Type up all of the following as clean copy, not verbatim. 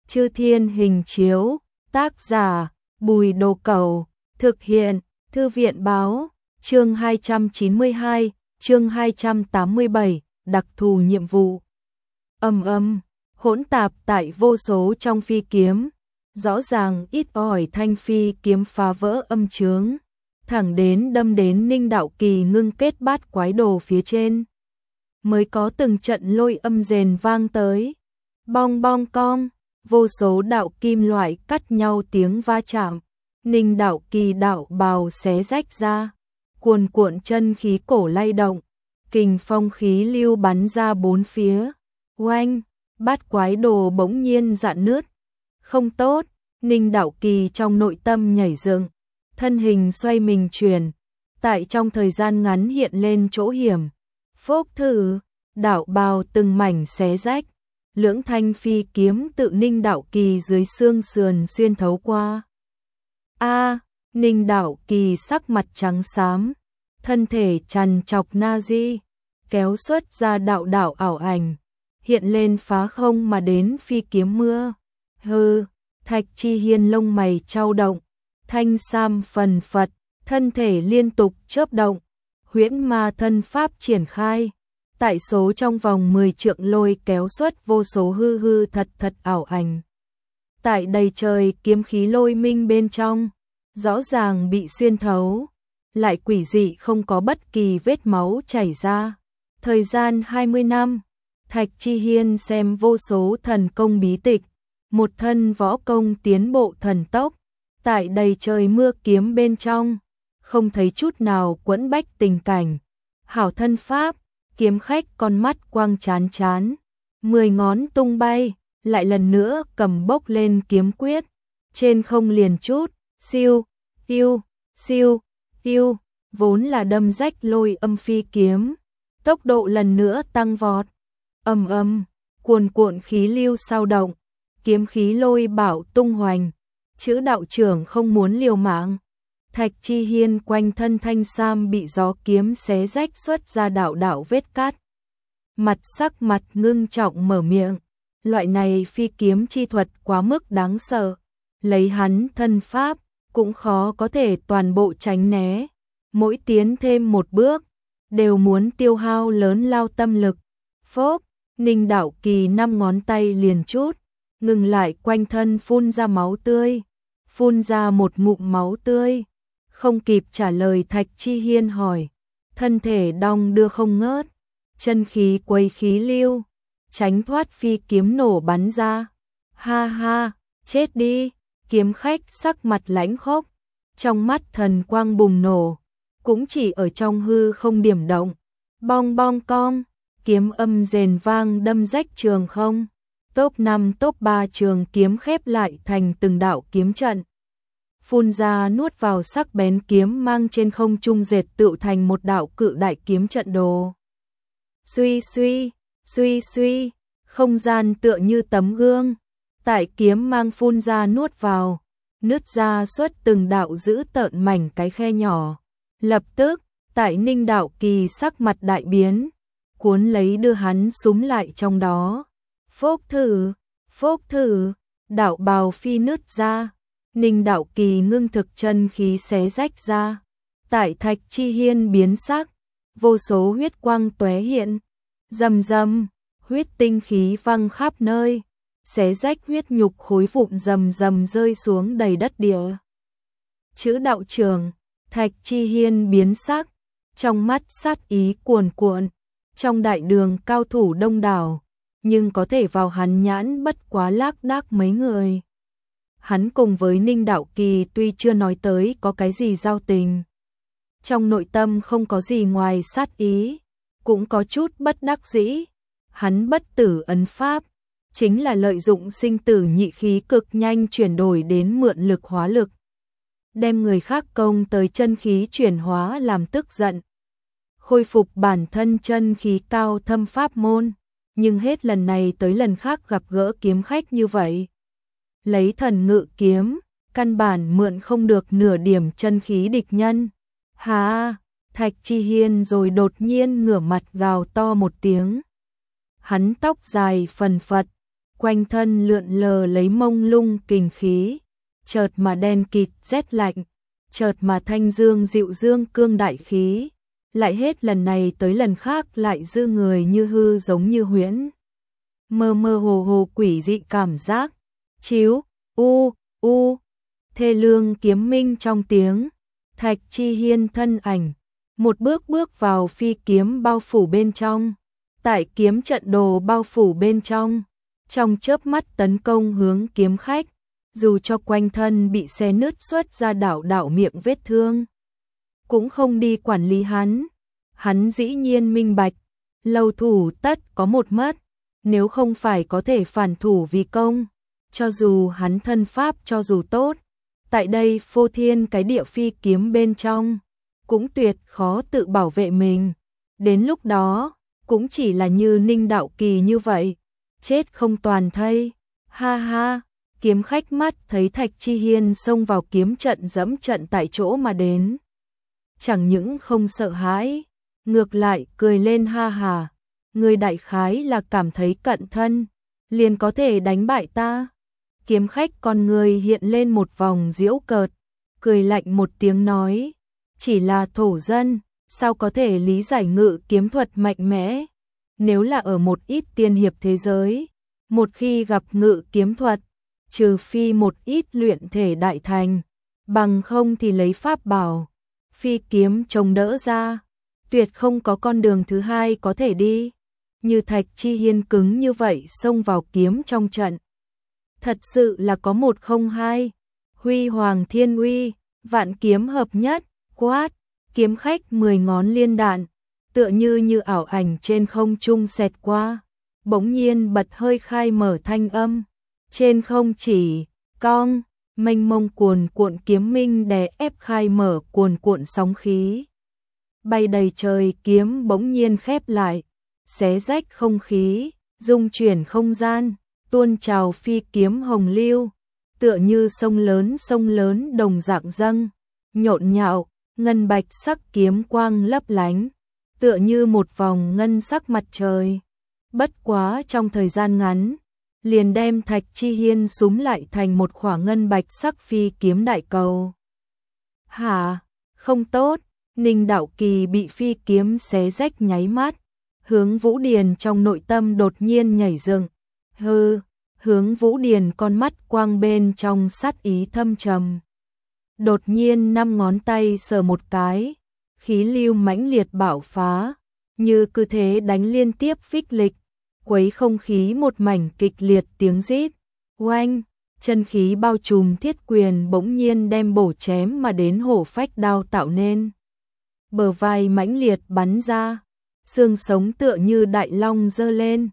Chư Thiên Hình Chiếu, tác giả Bùi Đồ Cẩu, thực hiện Thư viện báo, chương 292, chương 287, đặc thù nhiệm vụ. Hỗn tạp tại vô số trong phi kiếm, rõ ràng ít ỏi thanh phi kiếm phá vỡ âm chướng, thẳng đến đâm đến Ninh Đạo Kỳ ngưng kết bát quái đồ phía trên. Mới có từng trận lôi âm rền vang tới, bong bong cong, vô số đạo kim loại cắt nhau tiếng va chạm. Ninh Đạo Kỳ đạo bào xé rách ra, cuồn cuộn chân khí cổ lay động, kình phong khí lưu bắn ra bốn phía. Oanh, bát quái đồ bỗng nhiên rạn nứt. Không tốt, Ninh Đạo Kỳ trong nội tâm nhảy dựng, thân hình xoay mình chuyển, tại trong thời gian ngắn hiện lên chỗ hiểm. Phốc thử, đạo bào từng mảnh xé rách, lưỡng thanh phi kiếm tự Ninh Đạo Kỳ dưới xương sườn xuyên thấu qua. Ninh Đạo Kỳ sắc mặt trắng xám, thân thể trằn trọc na di, kéo xuất ra đạo đạo ảo ảnh, hiện lên phá không mà đến phi kiếm mưa. Hừ, Thạch Chi Hiên lông mày chau động, thanh sam phần phật, thân thể liên tục chớp động, huyễn ma thân pháp triển khai. Tại số trong vòng 10 trượng lôi kéo xuất vô số hư hư thật thật ảo ảnh. Tại đầy trời kiếm khí lôi minh bên trong, rõ ràng bị xuyên thấu, lại quỷ dị không có bất kỳ vết máu chảy ra. Thời gian 20 năm, Thạch Chi Hiên xem vô số thần công bí tịch, một thân võ công tiến bộ thần tốc, tại đầy trời mưa kiếm bên trong, không thấy chút nào quẫn bách tình cảnh. Hảo thân pháp, kiếm khách con mắt quang chán chán, 10 ngón tung bay, lại lần nữa cầm bốc lên kiếm quyết, trên không liền chút, siêu, tiêu, siêu, tiêu, vốn là đâm rách lôi âm phi kiếm, tốc độ lần nữa tăng vọt. Cuồn cuộn khí lưu sao động, kiếm khí lôi bảo tung hoành, chữ đạo trưởng không muốn liều mạng. Thạch Chi Hiên quanh thân thanh sam bị gió kiếm xé rách xuất ra đạo đạo vết cắt. Sắc mặt ngưng trọng mở miệng, loại này phi kiếm chi thuật quá mức đáng sợ, lấy hắn thân pháp cũng khó có thể toàn bộ tránh né, mỗi tiến thêm một bước đều muốn tiêu hao lớn lao tâm lực. Phốc, Ninh Đạo Kỳ 5 ngón tay liền chút, ngừng lại quanh thân phun ra máu tươi, phun ra một ngụm máu tươi. Không kịp trả lời Thạch Chi Hiên hỏi, thân thể đong đưa không ngớt, chân khí quấy khí lưu, tránh thoát phi kiếm nổ bắn ra. Ha ha, chết đi, kiếm khách sắc mặt lãnh khốc, trong mắt thần quang bùng nổ, cũng chỉ ở trong hư không điểm động. Bong bong cong, kiếm âm rền vang đâm rách trường không. Top 5 top 3 trường kiếm khép lại thành từng đạo kiếm trận. Phun ra nuốt vào sắc bén kiếm mang trên không trung dệt tựu thành một đạo cự đại kiếm trận đồ. Suy suy, suy suy, không gian tựa như tấm gương, tại kiếm mang phun ra nuốt vào, nứt ra xuất từng đạo giữ tợn mảnh cái khe nhỏ. Lập tức, tại Ninh Đạo Kỳ sắc mặt đại biến, cuốn lấy đưa hắn súm lại trong đó. Phốc thử, đạo bào phi nứt ra. Ninh Đạo Kỳ ngưng thực chân khí xé rách ra, tại Thạch Chi Hiên biến sắc, vô số huyết quang tóe hiện, rầm rầm, huyết tinh khí văng khắp nơi, xé rách huyết nhục khối vụn rầm rầm rơi xuống đầy đất địa. Chữ đạo trưởng, Thạch Chi Hiên biến sắc, trong mắt sát ý cuồn cuộn, trong đại đường cao thủ đông đảo, nhưng có thể vào hắn nhãn bất quá lác đác mấy người. Hắn cùng với Ninh Đạo Kỳ tuy chưa nói tới có cái gì giao tình, trong nội tâm không có gì ngoài sát ý, cũng có chút bất đắc dĩ. Hắn bất tử ấn pháp, chính là lợi dụng sinh tử nhị khí cực nhanh chuyển đổi đến mượn lực hóa lực, đem người khác công tới chân khí chuyển hóa làm tức giận, khôi phục bản thân chân khí cao thâm pháp môn, nhưng hết lần này tới lần khác gặp gỡ kiếm khách như vậy. Lấy thần ngự kiếm, căn bản mượn không được nửa điểm chân khí địch nhân. Hà, Thạch Chi Hiên rồi đột nhiên ngửa mặt gào to một tiếng. Hắn tóc dài phần phật, quanh thân lượn lờ lấy mông lung kình khí, chợt mà đen kịt rét lạnh, chợt mà thanh dương dịu dương cương đại khí, lại hết lần này tới lần khác lại dư người như hư giống như huyễn. Mơ mơ hồ hồ quỷ dị cảm giác, chiếu, thê lương kiếm minh trong tiếng, Thạch Chi Hiên thân ảnh, một bước bước vào phi kiếm bao phủ bên trong, tại kiếm trận đồ bao phủ bên trong chớp mắt tấn công hướng kiếm khách, dù cho quanh thân bị xé nứt xuất ra đảo đảo miệng vết thương, cũng không đi quản lý hắn dĩ nhiên minh bạch, lâu thủ tất có một mất, nếu không phải có thể phản thủ vì công, cho dù hắn thân pháp cho dù tốt, tại đây phô thiên cái địa phi kiếm bên trong, cũng tuyệt khó tự bảo vệ mình, đến lúc đó, cũng chỉ là như Ninh Đạo Kỳ như vậy, chết không toàn thây, ha ha, kiếm khách mắt thấy Thạch Chi Hiên xông vào kiếm trận dẫm trận tại chỗ mà đến. Chẳng những không sợ hãi, ngược lại cười lên ha hà, người đại khái là cảm thấy cận thân, liền có thể đánh bại ta. Kiếm khách con người hiện lên một vòng giễu cợt, cười lạnh một tiếng nói, chỉ là thổ dân, sao có thể lý giải ngự kiếm thuật mạnh mẽ. Nếu là ở một ít tiên hiệp thế giới, một khi gặp ngự kiếm thuật, trừ phi một ít luyện thể đại thành, bằng không thì lấy pháp bảo, phi kiếm chống đỡ ra, tuyệt không có con đường thứ hai có thể đi. Như Thạch Chi Hiên cứng như vậy xông vào kiếm trong trận. Thật sự là có một không hai, huy hoàng thiên uy, vạn kiếm hợp nhất, quát, kiếm khách 10 ngón liên đạn, tựa như ảo ảnh trên không trung xẹt qua, bỗng nhiên bật hơi khai mở thanh âm, trên không chỉ, cong, mênh mông cuồn cuộn kiếm minh đè ép khai mở cuồn cuộn sóng khí. Bay đầy trời kiếm bỗng nhiên khép lại, xé rách không khí, dung chuyển không gian, tuôn trào phi kiếm hồng lưu, tựa như sông lớn đồng dạng dâng, nhộn nhạo, ngân bạch sắc kiếm quang lấp lánh, tựa như một vòng ngân sắc mặt trời. Bất quá trong thời gian ngắn, liền đem Thạch Chi Hiên súm lại thành một khỏa ngân bạch sắc phi kiếm đại cầu. Hả, không tốt, Ninh Đạo Kỳ bị phi kiếm xé rách nháy mắt, Hướng Vũ Điền trong nội tâm đột nhiên nhảy dựng. Hướng Vũ Điền con mắt quang bên trong sát ý thâm trầm. Đột nhiên 5 ngón tay sờ một cái, khí lưu mãnh liệt bạo phá, như cứ thế đánh liên tiếp phích lịch, quấy không khí một mảnh kịch liệt tiếng rít. Oanh, chân khí bao trùm thiết quyền bỗng nhiên đem bổ chém mà đến hổ phách đao tạo nên. Bờ vai mãnh liệt bắn ra, xương sống tựa như đại long giơ lên,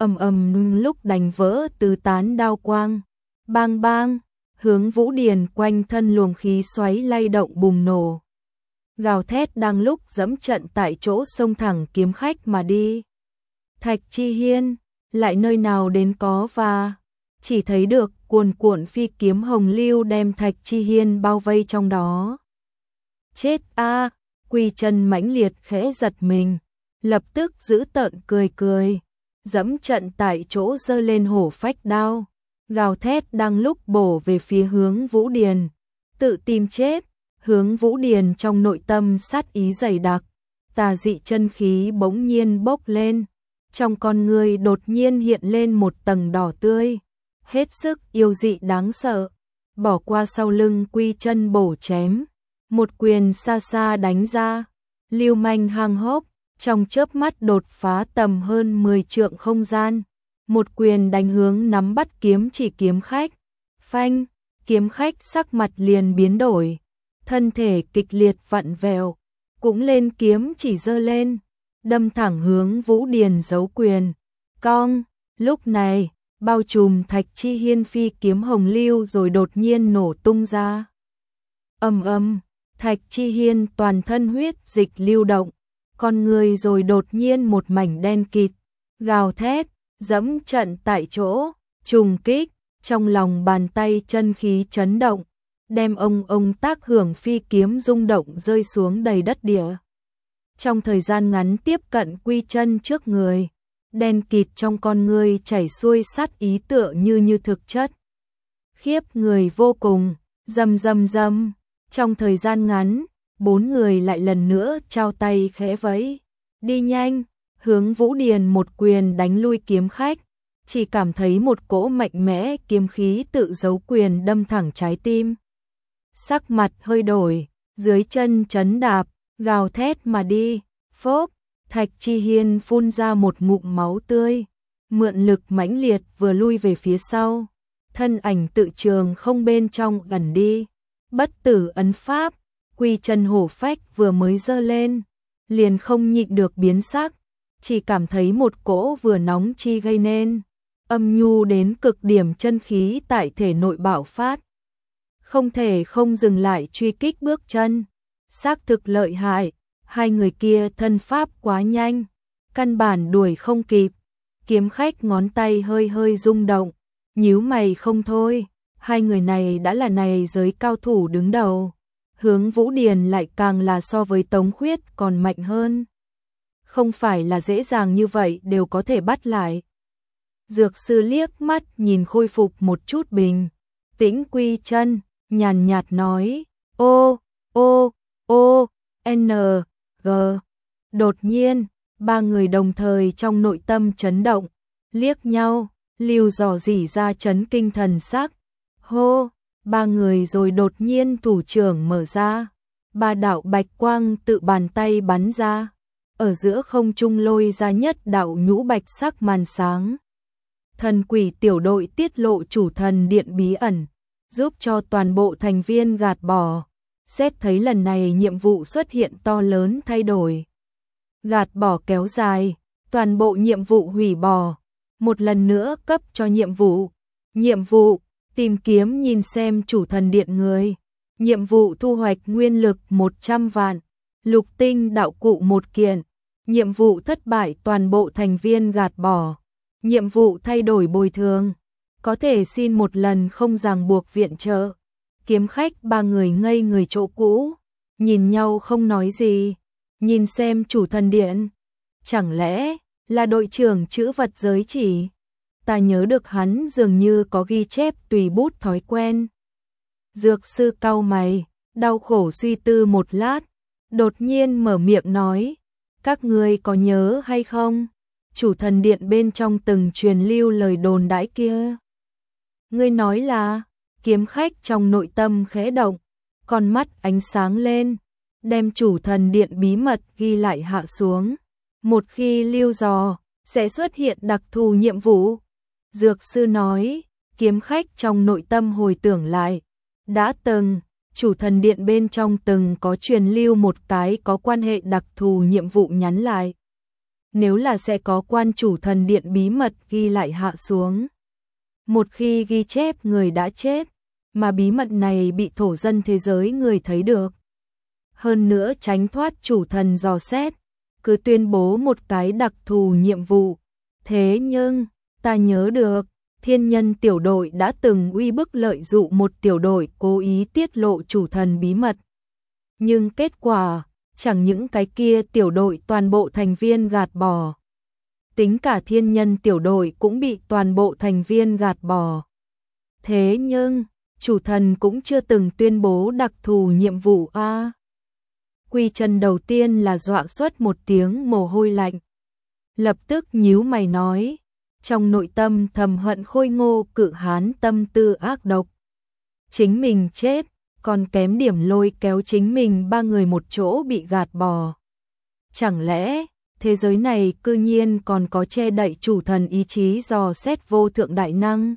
lúc đánh vỡ tứ tán đao quang. Bang bang, Hướng Vũ Điền quanh thân luồng khí xoáy lay động bùng nổ. Gào thét đang lúc dẫm trận tại chỗ xông thẳng kiếm khách mà đi. Thạch Chi Hiên, lại nơi nào đến có và chỉ thấy được cuồn cuộn phi kiếm hồng lưu đem Thạch Chi Hiên bao vây trong đó. Chết a, Quy Chân mãnh liệt khẽ giật mình, lập tức giữ tợn cười, dẫm trận tại chỗ giơ lên hổ phách đao, gào thét đang lúc bổ về phía Hướng Vũ Điền, tự tìm chết. Hướng Vũ Điền trong nội tâm sát ý dày đặc, tà dị chân khí bỗng nhiên bốc lên, trong con người đột nhiên hiện lên một tầng đỏ tươi, hết sức yêu dị đáng sợ, bỏ qua sau lưng Quy Chân bổ chém, một quyền xa xa đánh ra, lưu manh hang hốc, trong chớp mắt đột phá tầm hơn 10 trượng không gian, một quyền đánh hướng nắm bắt kiếm chỉ kiếm khách. Phanh, kiếm khách sắc mặt liền biến đổi, thân thể kịch liệt vặn vẹo, cũng lên kiếm chỉ giơ lên, đâm thẳng Hướng Vũ Điền giấu quyền. Cong, lúc này, bao trùm Thạch Chi Hiên phi kiếm hồng lưu rồi đột nhiên nổ tung ra. Thạch Chi Hiên toàn thân huyết dịch lưu động, con người rồi đột nhiên một mảnh đen kịt, gào thét, dẫm trận tại chỗ, trùng kích, trong lòng bàn tay chân khí chấn động, đem ông tác hưởng phi kiếm rung động rơi xuống đầy đất địa. Trong thời gian ngắn tiếp cận Quy Chân trước người, đen kịt trong con ngươi chảy xuôi sát ý tựa như thực chất. Khiếp người vô cùng, rầm rầm rầm, trong thời gian ngắn, 4 người lại lần nữa trao tay khẽ vẫy, đi nhanh, hướng Vũ Điền một quyền đánh lui kiếm khách, chỉ cảm thấy một cỗ mạnh mẽ kiếm khí tự giấu quyền đâm thẳng trái tim. Sắc mặt hơi đổi, dưới chân chấn đạp, gào thét mà đi, phốp, Thạch Chi Hiên phun ra một ngụm máu tươi, mượn lực mãnh liệt vừa lui về phía sau, thân ảnh tự trường không bên trong ẩn đi, bất tử ấn pháp, Quy Chân Hổ Phách vừa mới giơ lên, liền không nhịn được biến sắc, chỉ cảm thấy một cỗ vừa nóng chi gây nên, âm nhu đến cực điểm chân khí tại thể nội bạo phát. Không thể không dừng lại truy kích bước chân, xác thực lợi hại, hai người kia thân pháp quá nhanh, căn bản đuổi không kịp, kiếm khách ngón tay hơi hơi rung động, nhíu mày không thôi, hai người này đã là này giới cao thủ đứng đầu, hướng Vũ Điền lại càng là so với Tống Khuyết còn mạnh hơn. Không phải là dễ dàng như vậy đều có thể bắt lại. Dược sư liếc mắt nhìn khôi phục một chút bình tĩnh Quy Chân, nhàn nhạt nói, ô, n, g. Đột nhiên, ba người đồng thời trong nội tâm chấn động, liếc nhau, Lưu dò dỉ ra chấn kinh thần sắc. Hô, ba người rồi đột nhiên thủ trưởng mở ra, ba đạo bạch quang tự bàn tay bắn ra, ở giữa không trung lôi ra nhất đạo nhũ bạch sắc màn sáng. Thần quỷ tiểu đội tiết lộ chủ thần điện bí ẩn, giúp cho toàn bộ thành viên gạt bỏ. Xét thấy lần này nhiệm vụ xuất hiện to lớn thay đổi. Gạt bỏ kéo dài, toàn bộ nhiệm vụ hủy bỏ. Một lần nữa cấp cho nhiệm vụ. Nhiệm vụ, tìm kiếm nhìn xem chủ thần điện người. Nhiệm vụ thu hoạch nguyên lực 100 vạn. Lục tinh đạo cụ 1 kiện. Nhiệm vụ thất bại toàn bộ thành viên gạt bỏ. Nhiệm vụ thay đổi bồi thường. Có thể xin một lần không ràng buộc viện trợ. Kiếm khách ba người ngây người chỗ cũ, nhìn nhau không nói gì, nhìn xem chủ thần điện. Chẳng lẽ là đội trưởng chữ vật giới chỉ? Ta nhớ được hắn dường như có ghi chép tùy bút thói quen. Dược sư cau mày, đau khổ suy tư một lát, đột nhiên mở miệng nói, các ngươi có nhớ hay không? Chủ thần điện bên trong từng truyền lưu lời đồn đãi kia. Ngươi nói là, kiếm khách trong nội tâm khẽ động, con mắt ánh sáng lên, đem chủ thần điện bí mật ghi lại hạ xuống. Một khi lưu dò, sẽ xuất hiện đặc thù nhiệm vụ. Dược sư nói, kiếm khách trong nội tâm hồi tưởng lại, đã từng, chủ thần điện bên trong từng có truyền lưu một cái có quan hệ đặc thù nhiệm vụ nhắn lại. Nếu là sẽ có quan chủ thần điện bí mật ghi lại hạ xuống. Một khi ghi chép người đã chết, mà bí mật này bị thổ dân thế giới người thấy được. Hơn nữa tránh thoát chủ thần dò xét, cứ tuyên bố một cái đặc thù nhiệm vụ. Thế nhưng, ta nhớ được, thiên nhân tiểu đội đã từng uy bức lợi dụng một tiểu đội cố ý tiết lộ chủ thần bí mật. Nhưng kết quả, chẳng những cái kia tiểu đội toàn bộ thành viên gạt bỏ. Tính cả thiên nhân tiểu đội cũng bị toàn bộ thành viên gạt bỏ. Thế nhưng, chủ thần cũng chưa từng tuyên bố đặc thù nhiệm vụ a. Quy Chân đầu tiên là dọa xuất một tiếng mồ hôi lạnh. Lập tức nhíu mày nói, trong nội tâm thầm hận Khôi Ngô cự hán tâm tư ác độc. Chính mình chết, còn kém điểm lôi kéo chính mình ba người một chỗ bị gạt bỏ. Chẳng lẽ, thế giới này cư nhiên còn có che đậy chủ thần ý chí dò xét vô thượng đại năng?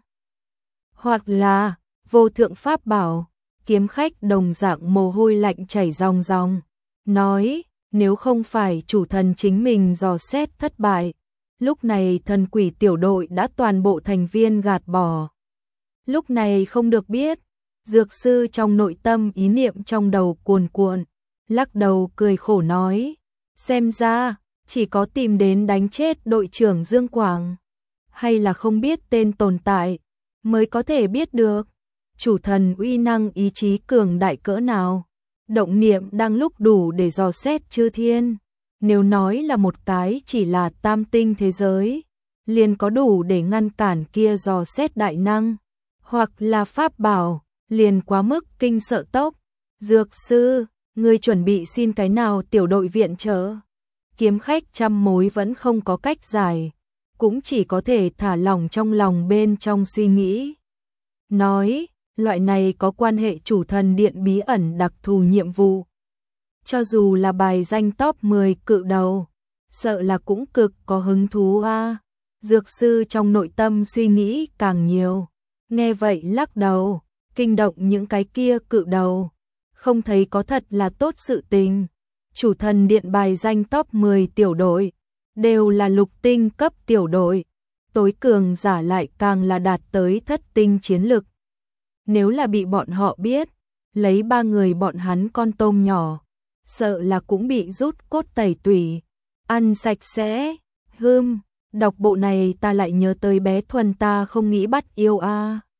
Hoặc là, vô thượng pháp bảo, kiếm khách đồng dạng mồ hôi lạnh chảy ròng ròng, nói, nếu không phải chủ thần chính mình dò xét thất bại, lúc này thần quỷ tiểu đội đã toàn bộ thành viên gạt bỏ. Lúc này không được biết, dược sư trong nội tâm ý niệm trong đầu cuồn cuộn, lắc đầu cười khổ nói, xem ra, chỉ có tìm đến đánh chết đội trưởng Dương Quảng, hay là không biết tên tồn tại, mới có thể biết được. Chủ thần uy năng ý chí cường đại cỡ nào, động niệm đang lúc đủ để dò xét chư thiên. Nếu nói là một cái chỉ là tam tinh thế giới, liền có đủ để ngăn cản kia dò xét đại năng, hoặc là pháp bảo, liền quá mức kinh sợ tốc. Dược sư, ngươi chuẩn bị xin cái nào tiểu đội viện trợ? Kiếm khách trăm mối vẫn không có cách giải, cũng chỉ có thể thả lỏng trong lòng bên trong suy nghĩ. Nói, loại này có quan hệ chủ thần điện bí ẩn đặc thù nhiệm vụ. Cho dù là bài danh top 10 cự đầu, sợ là cũng cực có hứng thú a. Dược sư trong nội tâm suy nghĩ càng nhiều, nghe vậy lắc đầu, kinh động những cái kia cự đầu, không thấy có thật là tốt sự tình. Chủ thần điện bài danh top 10 tiểu đội, đều là lục tinh cấp tiểu đội, tối cường giả lại càng là đạt tới thất tinh chiến lực. Nếu là bị bọn họ biết, lấy 3 người bọn hắn con tôm nhỏ, sợ là cũng bị rút cốt tẩy tủy, ăn sạch sẽ. Đọc bộ này ta lại nhớ tới bé Thuần ta không nghĩ bắt yêu a.